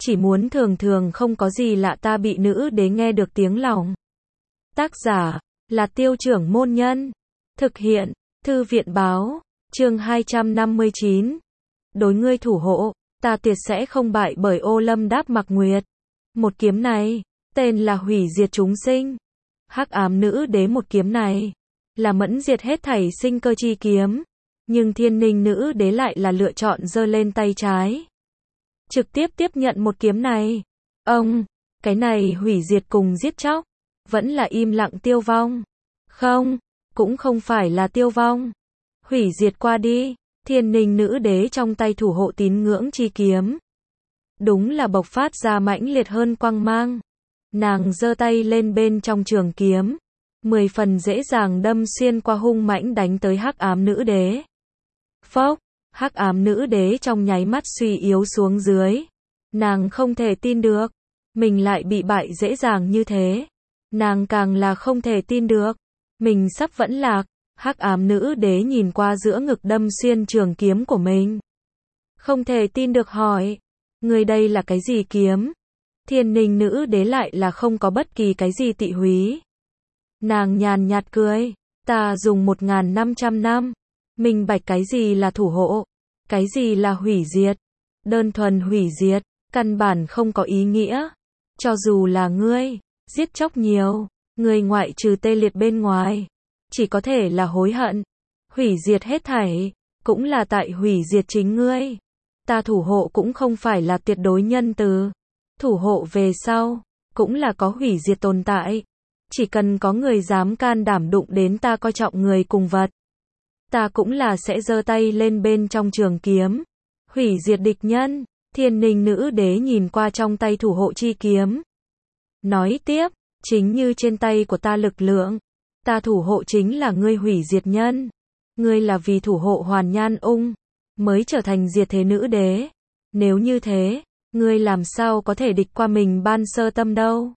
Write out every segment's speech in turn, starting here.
chỉ muốn thường thường không có gì lạ ta bị nữ đế nghe được tiếng lòng. Tác giả là Tiêu Trưởng Môn Nhân. Thực hiện Thư viện Báo. Chương 259. Đối ngươi thủ hộ, ta tuyệt sẽ không bại bởi Ô Lâm Đáp Mặc Nguyệt. Một kiếm này, tên là hủy diệt chúng sinh. Hắc ám nữ đế một kiếm này, là mẫn diệt hết thảy sinh cơ chi kiếm. Nhưng Thiên Ninh nữ đế lại là lựa chọn giơ lên tay trái. Trực tiếp tiếp nhận một kiếm này. Cái này hủy diệt cùng giết chóc, vẫn là im lặng tiêu vong. Không, cũng không phải là tiêu vong. Hủy diệt qua đi, Thiên Ninh nữ đế trong tay thủ hộ tín ngưỡng chi kiếm. Đúng là bộc phát ra mãnh liệt hơn quang mang. Nàng giơ tay lên bên trong trường kiếm, 10 phần dễ dàng đâm xuyên qua hung mãnh đánh tới hắc ám nữ đế. Phốc, hắc ám nữ đế trong nháy mắt suy yếu xuống dưới. Nàng không thể tin được, mình lại bị bại dễ dàng như thế. Nàng càng là không thể tin được, mình sắp vẫn lạc. Hắc ám nữ đế nhìn qua giữa ngực đâm xuyên trường kiếm của mình. Không thể tin được hỏi, người đây là cái gì kiếm? Thiên Ninh nữ đế lại là không có bất kỳ cái gì tị húy. Nàng nhàn nhạt cười, ta dùng 1500 năm, minh bạch cái gì là thủ hộ, cái gì là hủy diệt. Đơn thuần hủy diệt, căn bản không có ý nghĩa. Cho dù là ngươi, giết chóc nhiều, ngươi ngoại trừ tê liệt bên ngoài, chỉ có thể là hối hận. Hủy diệt hết thảy, cũng là tại hủy diệt chính ngươi. Ta thủ hộ cũng không phải là tuyệt đối nhân từ. Thủ hộ về sau, cũng là có hủy diệt tồn tại. Chỉ cần có người dám can đảm đụng đến ta coi trọng người cùng vật, ta cũng là sẽ giơ tay lên bên trong trường kiếm, hủy diệt địch nhân. Thiên Ninh nữ đế nhìn qua trong tay thủ hộ chi kiếm, nói tiếp, chính như trên tay của ta lực lượng, ta thủ hộ chính là ngươi hủy diệt nhân. Ngươi là vì thủ hộ Hoàn Nhan Ung, mới trở thành diệt thế nữ đế. Nếu như thế, ngươi làm sao có thể địch qua mình ban sơ tâm đâu?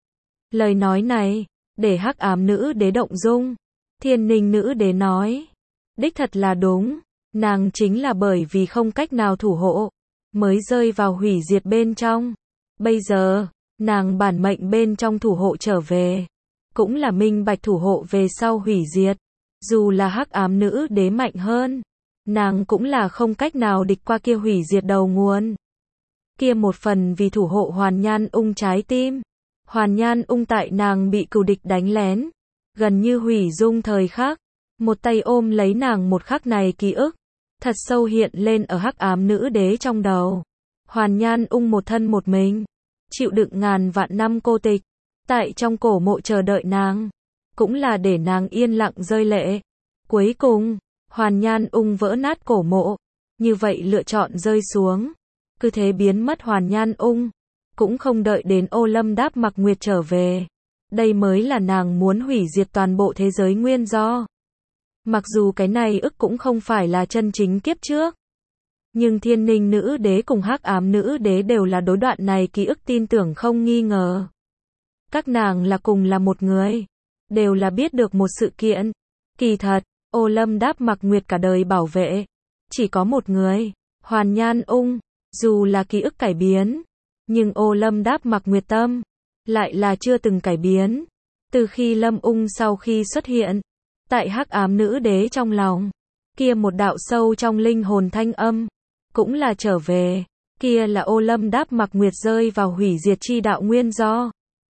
Lời nói này, để hắc ám nữ đế động dung. Thiên Ninh nữ đế nói, đích thật là đúng, nàng chính là bởi vì không cách nào thủ hộ, mới rơi vào hủy diệt bên trong. Bây giờ, nàng bản mệnh bên trong thủ hộ trở về, cũng là minh bạch thủ hộ về sau hủy diệt. Dù là hắc ám nữ đế mạnh hơn, nàng cũng là không cách nào địch qua kia hủy diệt đầu nguồn. Kia một phần vì thủ hộ Hoàn Nhan Ung trái tim. Hoàn Nhan Ung tại nàng bị cừu địch đánh lén, gần như hủy dung thời khắc, một tay ôm lấy nàng một khắc này ký ức, thật sâu hiện lên ở hắc ám nữ đế trong đầu. Hoàn Nhan Ung một thân một mình, chịu đựng ngàn vạn năm cô tịch, tại trong cổ mộ chờ đợi nàng, cũng là để nàng yên lặng rơi lệ. Cuối cùng, Hoàn Nhan Ung vỡ nát cổ mộ, như vậy lựa chọn rơi xuống, cứ thế biến mất Hoàn Nhan Ung, cũng không đợi đến Ô Lâm Đáp Mặc Nguyệt trở về. Đây mới là nàng muốn hủy diệt toàn bộ thế giới nguyên do. Mặc dù cái này ức cũng không phải là chân chính kiếp trước, nhưng Thiên Ninh nữ đế cùng hắc ám nữ đế đều là đối đoạn này ký ức tin tưởng không nghi ngờ. Các nàng là cùng là một người, đều là biết được một sự kiện. Kỳ thật, Ô Lâm Đáp Mặc Nguyệt cả đời bảo vệ, chỉ có một người, Hoàn Nhan Ung. Dù là ký ức cải biến, nhưng Ô Lâm Đáp Mặc Nguyệt tâm lại là chưa từng cải biến. Từ khi Lâm Ung sau khi xuất hiện, tại hắc ám nữ đế trong lòng, kia một đạo sâu trong linh hồn thanh âm, cũng là trở về. Kia là Ô Lâm Đáp Mặc Nguyệt rơi vào hủy diệt chi đạo nguyên do.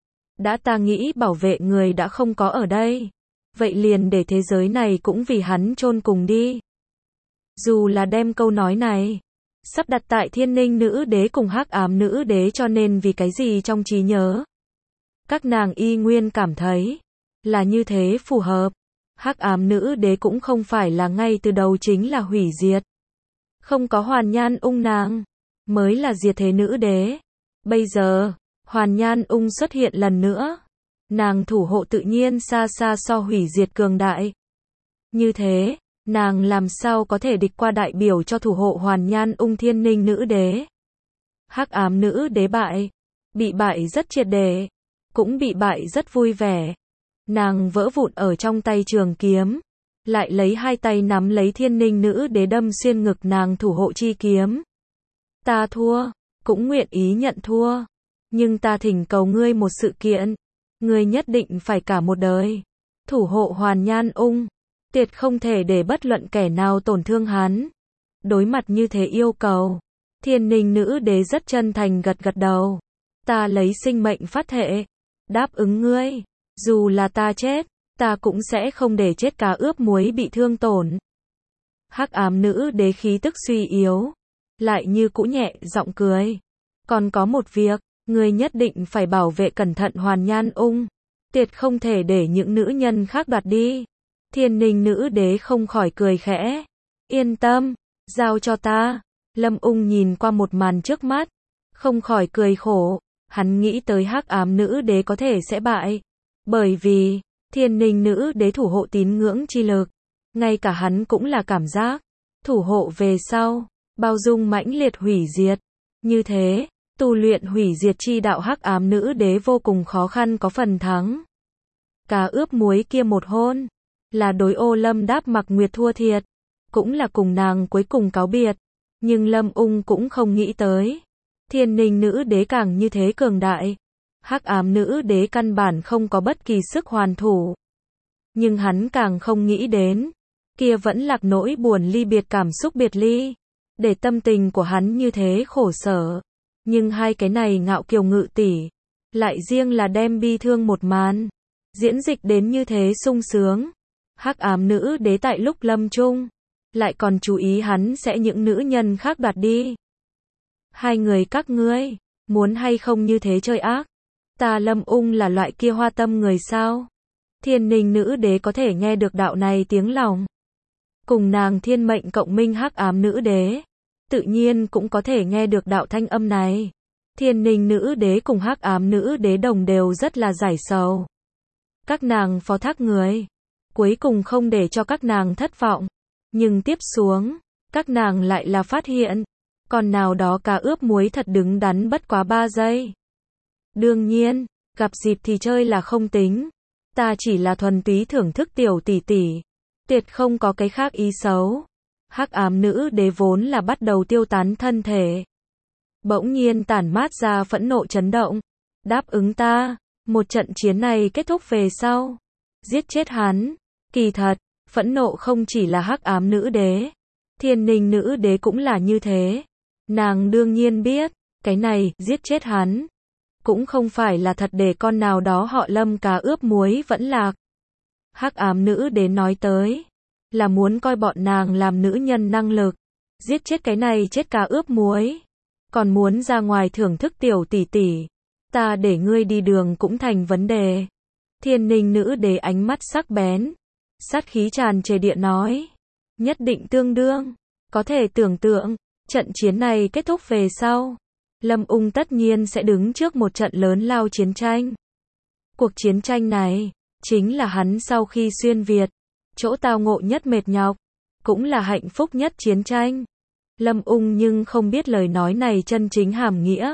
Đã ta nghĩ bảo vệ người đã không có ở đây, vậy liền để thế giới này cũng vì hắn chôn cùng đi. Dù là đem câu nói này sắp đặt tại Thiên Ninh nữ đế cùng hắc ám nữ đế, cho nên vì cái gì trong trí nhớ, các nàng y nguyên cảm thấy là như thế phù hợp. Hắc ám nữ đế cũng không phải là ngay từ đầu chính là hủy diệt. Không có Hoàn Nhan Ung nàng mới là diệt thế nữ đế. Bây giờ, Hoàn Nhan Ung xuất hiện lần nữa, nàng thủ hộ tự nhiên xa xa so hủy diệt cường đại. Như thế, nàng làm sao có thể địch qua đại biểu cho thủ hộ Hoàn Nhan Ung Thiên Ninh nữ đế. Hắc ám nữ đế bại, bị bại rất triệt để, cũng bị bại rất vui vẻ. Nàng vỡ vụn ở trong tay trường kiếm, lại lấy hai tay nắm lấy Thiên Ninh nữ đế đâm xuyên ngực nàng thủ hộ chi kiếm. Ta thua, cũng nguyện ý nhận thua. Nhưng ta thỉnh cầu ngươi một sự kiện, ngươi nhất định phải cả một đời thủ hộ Hoàn Nhan Ung, tuyệt không thể để bất luận kẻ nào tổn thương hắn. Đối mặt như thế yêu cầu, Thiên Ninh nữ đế rất chân thành gật gật đầu. Ta lấy sinh mệnh phát thệ, đáp ứng ngươi, dù là ta chết, ta cũng sẽ không để chết cá ướp muối bị thương tổn. Hắc ám nữ đế khí tức suy yếu, lại như cũ nhẹ giọng cười. Còn có một việc, ngươi nhất định phải bảo vệ cẩn thận Hoàn Nhan Ung, tuyệt không thể để những nữ nhân khác đoạt đi. Thiên Ninh nữ đế không khỏi cười khẽ. Yên tâm, giao cho ta. Lâm Ung nhìn qua một màn trước mắt, không khỏi cười khổ. Hắn nghĩ tới hắc ám nữ đế có thể sẽ bại, bởi vì Thiên Ninh nữ đế thủ hộ tín ngưỡng chi lực, ngay cả hắn cũng là cảm giác thủ hộ về sau, bao dung mãnh liệt hủy diệt. Như thế, tu luyện hủy diệt chi đạo hắc ám nữ đế vô cùng khó khăn có phần thắng. Cá ướp muối kia một hôn, là đối Ô Lâm Đáp Mặc Nguyệt thua thiệt, cũng là cùng nàng cuối cùng cáo biệt. Nhưng Lâm Ung cũng không nghĩ tới, Thiên Ninh nữ đế càng như thế cường đại, hắc ám nữ đế căn bản không có bất kỳ sức hoàn thủ. Nhưng hắn càng không nghĩ đến, kia vẫn lạc nỗi buồn ly biệt cảm xúc biệt ly, để tâm tình của hắn như thế khổ sở. Nhưng hai cái này ngạo kiều ngự tỷ, lại riêng là đem bi thương một màn diễn dịch đến như thế sung sướng. Hắc ám nữ đế tại lúc lâm chung, lại còn chú ý hắn sẽ những nữ nhân khác đoạt đi. Hai người các ngươi, muốn hay không như thế chơi ác? Ta Lâm Ung là loại kia hoa tâm người sao? Thiên Ninh nữ đế có thể nghe được đạo này tiếng lòng. Cùng nàng thiên mệnh cộng minh hắc ám nữ đế, tự nhiên cũng có thể nghe được đạo thanh âm này. Thiên Ninh nữ đế cùng hắc ám nữ đế đồng đều rất là giải sầu. Các nàng phó thác người, cuối cùng không để cho các nàng thất vọng. Nhưng tiếp xuống, các nàng lại là phát hiện, còn nào đó cá ướp muối thật đứng đắn bất quá 3 giây. Đương nhiên, gặp dịp thì chơi là không tính. Ta chỉ là thuần túy thưởng thức tiểu tỷ tỷ, tuyệt không có cái khác ý xấu. Hắc ám nữ đế vốn là bắt đầu tiêu tán thân thể, bỗng nhiên tản mát ra phẫn nộ chấn động. Đáp ứng ta, một trận chiến này kết thúc về sau, giết chết hắn. Kỳ thật, phẫn nộ không chỉ là hắc ám nữ đế, Thiên Ninh nữ đế cũng là như thế. Nàng đương nhiên biết, cái này, giết chết hắn, cũng không phải là thật để con nào đó họ Lâm cá ướp muối vẫn lạc. Hắc ám nữ đế nói tới, là muốn coi bọn nàng làm nữ nhân năng lực, giết chết cái này chết cá ướp muối, còn muốn ra ngoài thưởng thức tiểu tỷ tỷ. Ta để ngươi đi đường cũng thành vấn đề. Thiên Ninh nữ đế ánh mắt sắc bén, sát khí tràn trề địa nói, nhất định tương đương. Có thể tưởng tượng, trận chiến này kết thúc về sau, Lâm Ung tất nhiên sẽ đứng trước một trận lớn lao chiến tranh. Cuộc chiến tranh này, chính là hắn sau khi xuyên Việt, chỗ tao ngộ nhất mệt nhọc, cũng là hạnh phúc nhất chiến tranh. Lâm Ung nhưng không biết lời nói này chân chính hàm nghĩa.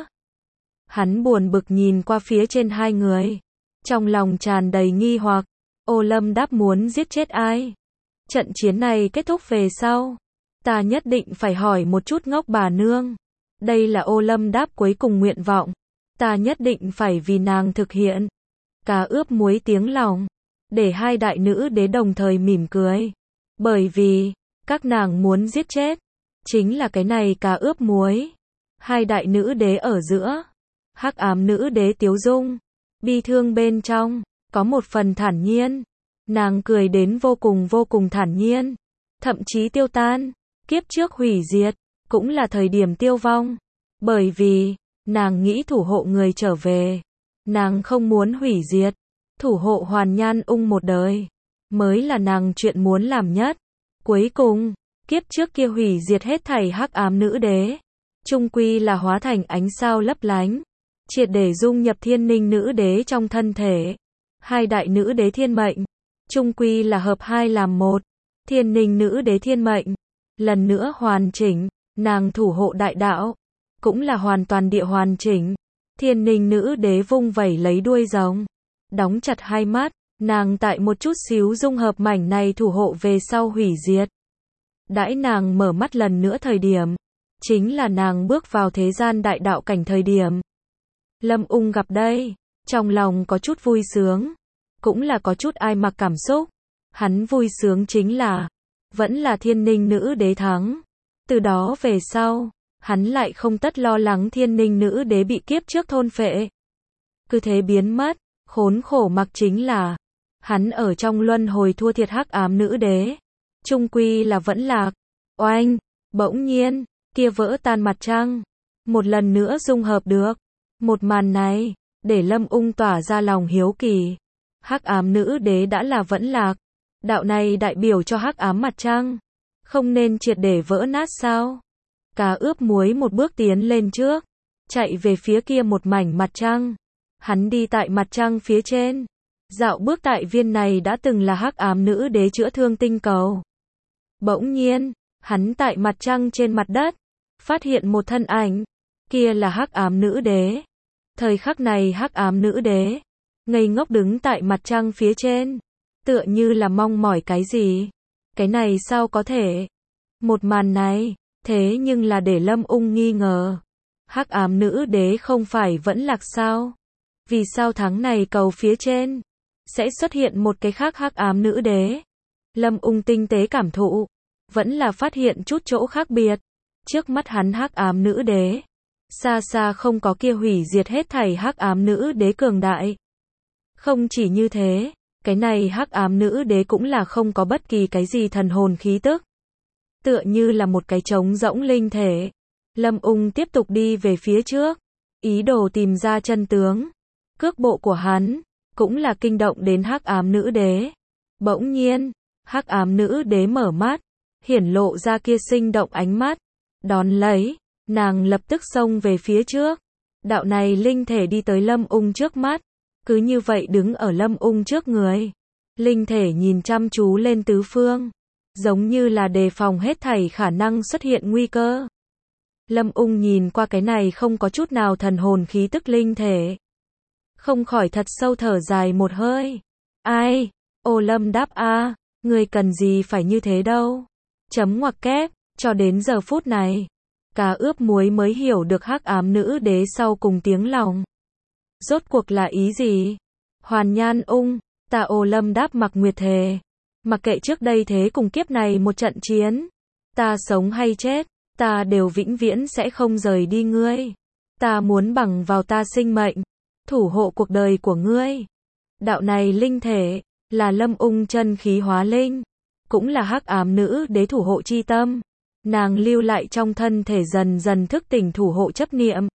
Hắn buồn bực nhìn qua phía trên hai người, trong lòng tràn đầy nghi hoặc. Ô Lâm Đáp muốn giết chết ai? Trận chiến này kết thúc về sau, ta nhất định phải hỏi một chút ngốc bà nương. Đây là Ô Lâm Đáp cuối cùng nguyện vọng, ta nhất định phải vì nàng thực hiện. Cá ướp muối tiếng lòng, để hai đại nữ đế đồng thời mỉm cười. Bởi vì, các nàng muốn giết chết, chính là cái này cá ướp muối. Hai đại nữ đế ở giữa, hắc ám nữ đế tiếu dung, bi thương bên trong, có một phần thản nhiên. Nàng cười đến vô cùng thản nhiên, thậm chí tiêu tan. Kiếp trước hủy diệt, cũng là thời điểm tiêu vong. Bởi vì, nàng nghĩ thủ hộ người trở về. Nàng không muốn hủy diệt, thủ hộ Hoàn Nhan Ung một đời, mới là nàng chuyện muốn làm nhất. Cuối cùng, kiếp trước kia hủy diệt hết thảy hắc ám nữ đế, chung quy là hóa thành ánh sao lấp lánh, triệt để dung nhập Thiên Ninh nữ đế trong thân thể. Hai đại nữ đế thiên mệnh, chung quy là hợp hai làm một. Thiên Ninh nữ đế thiên mệnh, lần nữa hoàn chỉnh, nàng thủ hộ đại đạo, cũng là hoàn toàn địa hoàn chỉnh. Thiên Ninh nữ đế vung vẩy lấy đuôi rồng, đóng chặt hai mắt, nàng tại một chút xíu dung hợp mảnh này thủ hộ về sau hủy diệt. Đãi nàng mở mắt lần nữa thời điểm, chính là nàng bước vào thế gian đại đạo cảnh thời điểm. Lâm Ung gặp đây, trong lòng có chút vui sướng, cũng là có chút ai mặc cảm xúc. Hắn vui sướng chính là, vẫn là Thiên Ninh nữ đế thắng. Từ đó về sau, hắn lại không tất lo lắng Thiên Ninh nữ đế bị kiếp trước thôn phệ. Cứ thế biến mất, khốn khổ mặc chính là, hắn ở trong luân hồi thua thiệt hắc ám nữ đế. Trung quy là vẫn lạc. Oanh, bỗng nhiên, kia vỡ tan mặt trăng, một lần nữa dung hợp được. Một màn này, để Lâm Ung tỏa ra lòng hiếu kỳ. Hắc ám nữ đế đã là vẫn lạc. Đạo này đại biểu cho hắc ám mặt trăng. Không nên triệt để vỡ nát sao? Cá ướp muối một bước tiến lên trước, chạy về phía kia một mảnh mặt trăng. Hắn đi tại mặt trăng phía trên. Dạo bước tại viên này đã từng là hắc ám nữ đế chữa thương tinh cầu. Bỗng nhiên, hắn tại mặt trăng trên mặt đất, phát hiện một thân ảnh. Kia là hắc ám nữ đế. Thời khắc này hắc ám nữ đế ngây ngốc đứng tại mặt trăng phía trên, tựa như là mong mỏi cái gì. Cái này sao có thể? Một màn này, thế nhưng là để Lâm Ung nghi ngờ. Hắc ám nữ đế không phải vẫn lạc sao? Vì sao tháng này cầu phía trên sẽ xuất hiện một cái khác hắc ám nữ đế? Lâm Ung tinh tế cảm thụ, vẫn là phát hiện chút chỗ khác biệt. Trước mắt hắn hắc ám nữ đế, xa xa không có kia hủy diệt hết thảy hắc ám nữ đế cường đại. Không chỉ như thế, cái này hắc ám nữ đế cũng là không có bất kỳ cái gì thần hồn khí tức. Tựa như là một cái trống rỗng linh thể. Lâm Ung tiếp tục đi về phía trước, ý đồ tìm ra chân tướng. Cước bộ của hắn cũng là kinh động đến hắc ám nữ đế. Bỗng nhiên, hắc ám nữ đế mở mắt, hiển lộ ra kia sinh động ánh mắt. Đón lấy, nàng lập tức xông về phía trước. Đạo này linh thể đi tới Lâm Ung trước mắt, cứ như vậy đứng ở Lâm Ung trước người. Linh thể nhìn chăm chú lên tứ phương, giống như là đề phòng hết thảy khả năng xuất hiện nguy cơ. Lâm Ung nhìn qua cái này không có chút nào thần hồn khí tức linh thể, không khỏi thật sâu thở dài một hơi. Ai? Ô Lâm đáp a, người cần gì phải như thế đâu. Chấm ngoặc kép, cho đến giờ phút này, cá ướp muối mới hiểu được hắc ám nữ đế sau cùng tiếng lòng. Rốt cuộc là ý gì? Hoàn Nhan Ung, ta Ô Lâm đáp mặc nguyệt thề. Mặc kệ trước đây thế cùng kiếp này một trận chiến, ta sống hay chết, ta đều vĩnh viễn sẽ không rời đi ngươi. Ta muốn bằng vào ta sinh mệnh, thủ hộ cuộc đời của ngươi. Đạo này linh thể, là Lâm Ung chân khí hóa linh, cũng là hắc ám nữ đế thủ hộ chi tâm. Nàng lưu lại trong thân thể dần dần thức tỉnh thủ hộ chấp niệm,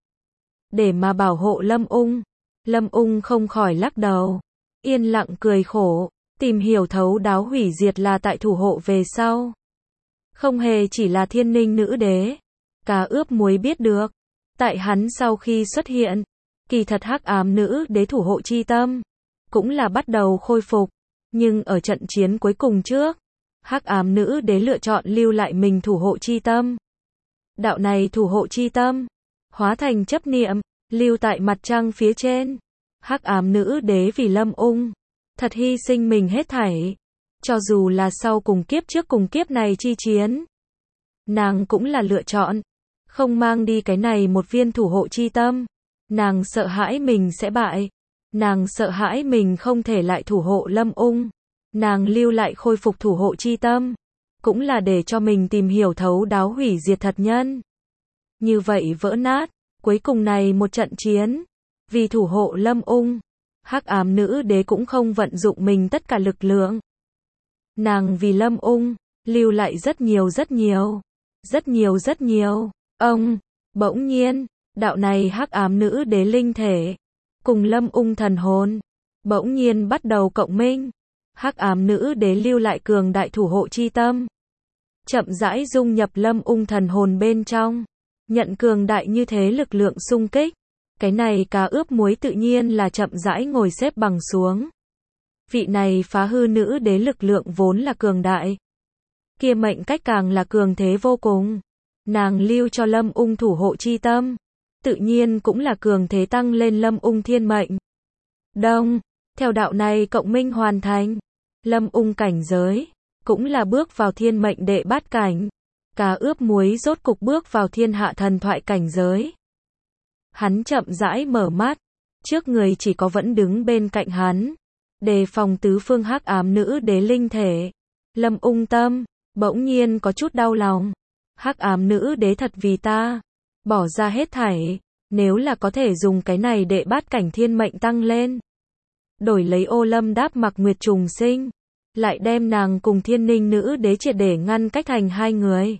để mà bảo hộ Lâm Ung. Lâm Ung không khỏi lắc đầu, yên lặng cười khổ, tìm hiểu thấu đáo hủy diệt là tại thủ hộ về sau. Không hề chỉ là Thiên Ninh nữ đế. Cá ướp muối biết được, tại hắn sau khi xuất hiện, kỳ thật hắc ám nữ đế thủ hộ chi tâm cũng là bắt đầu khôi phục. Nhưng ở trận chiến cuối cùng trước, hắc ám nữ đế lựa chọn lưu lại mình thủ hộ chi tâm. Đạo này thủ hộ chi tâm hóa thành chấp niệm, lưu tại mặt trăng phía trên. Hắc ám nữ đế vì Lâm Ung thật hy sinh mình hết thảy. Cho dù là sau cùng kiếp này chi chiến, nàng cũng là lựa chọn không mang đi cái này một viên thủ hộ chi tâm. Nàng sợ hãi mình sẽ bại, nàng sợ hãi mình không thể lại thủ hộ Lâm Ung. Nàng lưu lại khôi phục thủ hộ chi tâm, cũng là để cho mình tìm hiểu thấu đáo hủy diệt thật nhân. Như vậy vỡ nát, cuối cùng này một trận chiến, vì thủ hộ Lâm Ung, hắc ám nữ đế cũng không vận dụng mình tất cả lực lượng. Nàng vì Lâm Ung, lưu lại rất nhiều. Ông, bỗng nhiên, đạo này hắc ám nữ đế linh thể, cùng Lâm Ung thần hồn, bỗng nhiên bắt đầu cộng minh. Hắc ám nữ đế lưu lại cường đại thủ hộ chi tâm, chậm rãi dung nhập Lâm Ung thần hồn bên trong, nhận cường đại như thế lực lượng xung kích. Cái này cá ướp muối tự nhiên là chậm rãi ngồi xếp bằng xuống. Vị này phá hư nữ đế lực lượng vốn là cường đại, kia mệnh cách càng là cường thế vô cùng. Nàng lưu cho Lâm Ung thủ hộ chi tâm, tự nhiên cũng là cường thế tăng lên Lâm Ung thiên mệnh. Đông, theo đạo này cộng minh hoàn thành, Lâm Ung cảnh giới cũng là bước vào thiên mệnh đệ bát cảnh. Cá ướp muối rốt cục bước vào thiên hạ thần thoại cảnh giới. Hắn chậm rãi mở mắt, trước người chỉ có vẫn đứng bên cạnh hắn, đề phòng tứ phương hắc ám nữ đế linh thể. Lâm Ung Tâm bỗng nhiên có chút đau lòng. Hắc ám nữ đế thật vì ta bỏ ra hết thảy, nếu là có thể dùng cái này để bát cảnh thiên mệnh tăng lên, đổi lấy Ô Lâm Đáp Mặc Nguyệt trùng sinh, lại đem nàng cùng Thiên Ninh nữ đế triệt để ngăn cách thành hai người.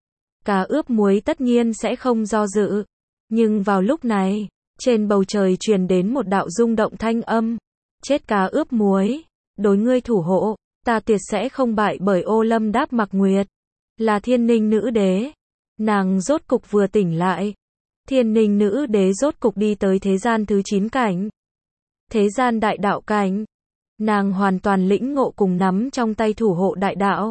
Cá ướp muối tất nhiên sẽ không do dự. Nhưng vào lúc này, trên bầu trời truyền đến một đạo rung động thanh âm. Chết cá ướp muối, đối ngươi thủ hộ, ta tuyệt sẽ không bại bởi Ô Lâm Đáp Mặc Nguyệt. Là Thiên Ninh nữ đế. Nàng rốt cục vừa tỉnh lại. Thiên Ninh nữ đế rốt cục đi tới thế gian thứ 9 cảnh. Thế gian đại đạo cảnh. Nàng hoàn toàn lĩnh ngộ cùng nắm trong tay thủ hộ đại đạo.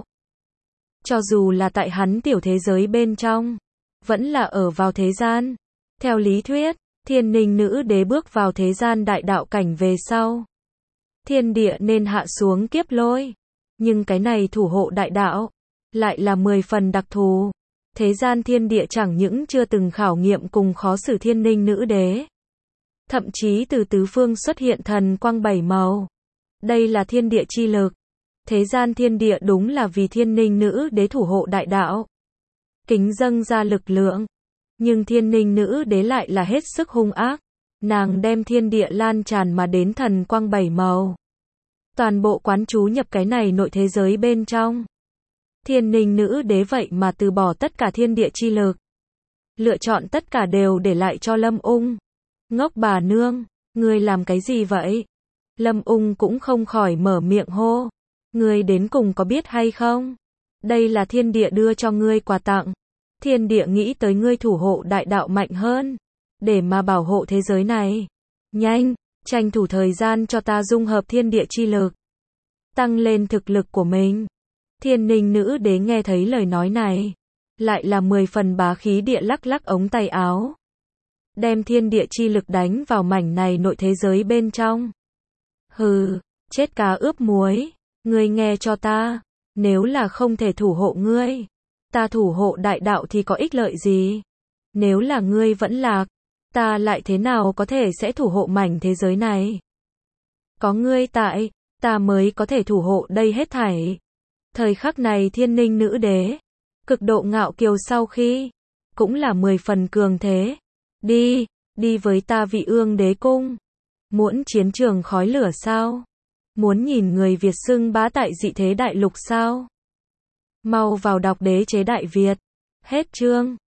Cho dù là tại hắn tiểu thế giới bên trong, vẫn là ở vào thế gian. Theo lý thuyết, Thiên Ninh nữ đế bước vào thế gian đại đạo cảnh về sau, thiên địa nên hạ xuống kiếp lôi. Nhưng cái này thủ hộ đại đạo, lại là 10 phần đặc thù. Thế gian thiên địa chẳng những chưa từng khảo nghiệm cùng khó xử Thiên Ninh nữ đế. Thậm chí từ tứ phương xuất hiện thần quang 7 màu. Đây là thiên địa chi lực. Thế gian thiên địa đúng là vì Thiên Ninh nữ đế thủ hộ đại đạo, kính dâng ra lực lượng. Nhưng Thiên Ninh nữ đế lại là hết sức hung ác. Nàng đem thiên địa lan tràn mà đến thần quang 7 màu, toàn bộ quán chú nhập cái này nội thế giới bên trong. Thiên Ninh nữ đế vậy mà từ bỏ tất cả thiên địa chi lực, lựa chọn tất cả đều để lại cho Lâm Ung. Ngốc bà nương, ngươi làm cái gì vậy? Lâm Ung cũng không khỏi mở miệng hô. Ngươi đến cùng có biết hay không? Đây là thiên địa đưa cho ngươi quà tặng. Thiên địa nghĩ tới ngươi thủ hộ đại đạo mạnh hơn, để mà bảo hộ thế giới này. Nhanh, tranh thủ thời gian cho ta dung hợp thiên địa chi lực, tăng lên thực lực của mình. Thiên Ninh nữ đế nghe thấy lời nói này, lại là 10 phần bá khí địa lắc lắc ống tay áo, đem thiên địa chi lực đánh vào mảnh này nội thế giới bên trong. Hừ, chết cá ướp muối, ngươi nghe cho ta, nếu là không thể thủ hộ ngươi, ta thủ hộ đại đạo thì có ích lợi gì? Nếu là ngươi vẫn lạc, ta lại thế nào có thể sẽ thủ hộ mảnh thế giới này? Có ngươi tại, ta mới có thể thủ hộ đây hết thảy. Thời khắc này Thiên Ninh nữ đế, cực độ ngạo kiều sau khi, cũng là 10 phần cường thế. Đi, đi với ta Vị Ương đế cung. Muốn chiến trường khói lửa sao? Muốn nhìn người Việt xưng bá tại dị thế đại lục sao? Mau vào đọc Đế chế Đại Việt. Hết chương.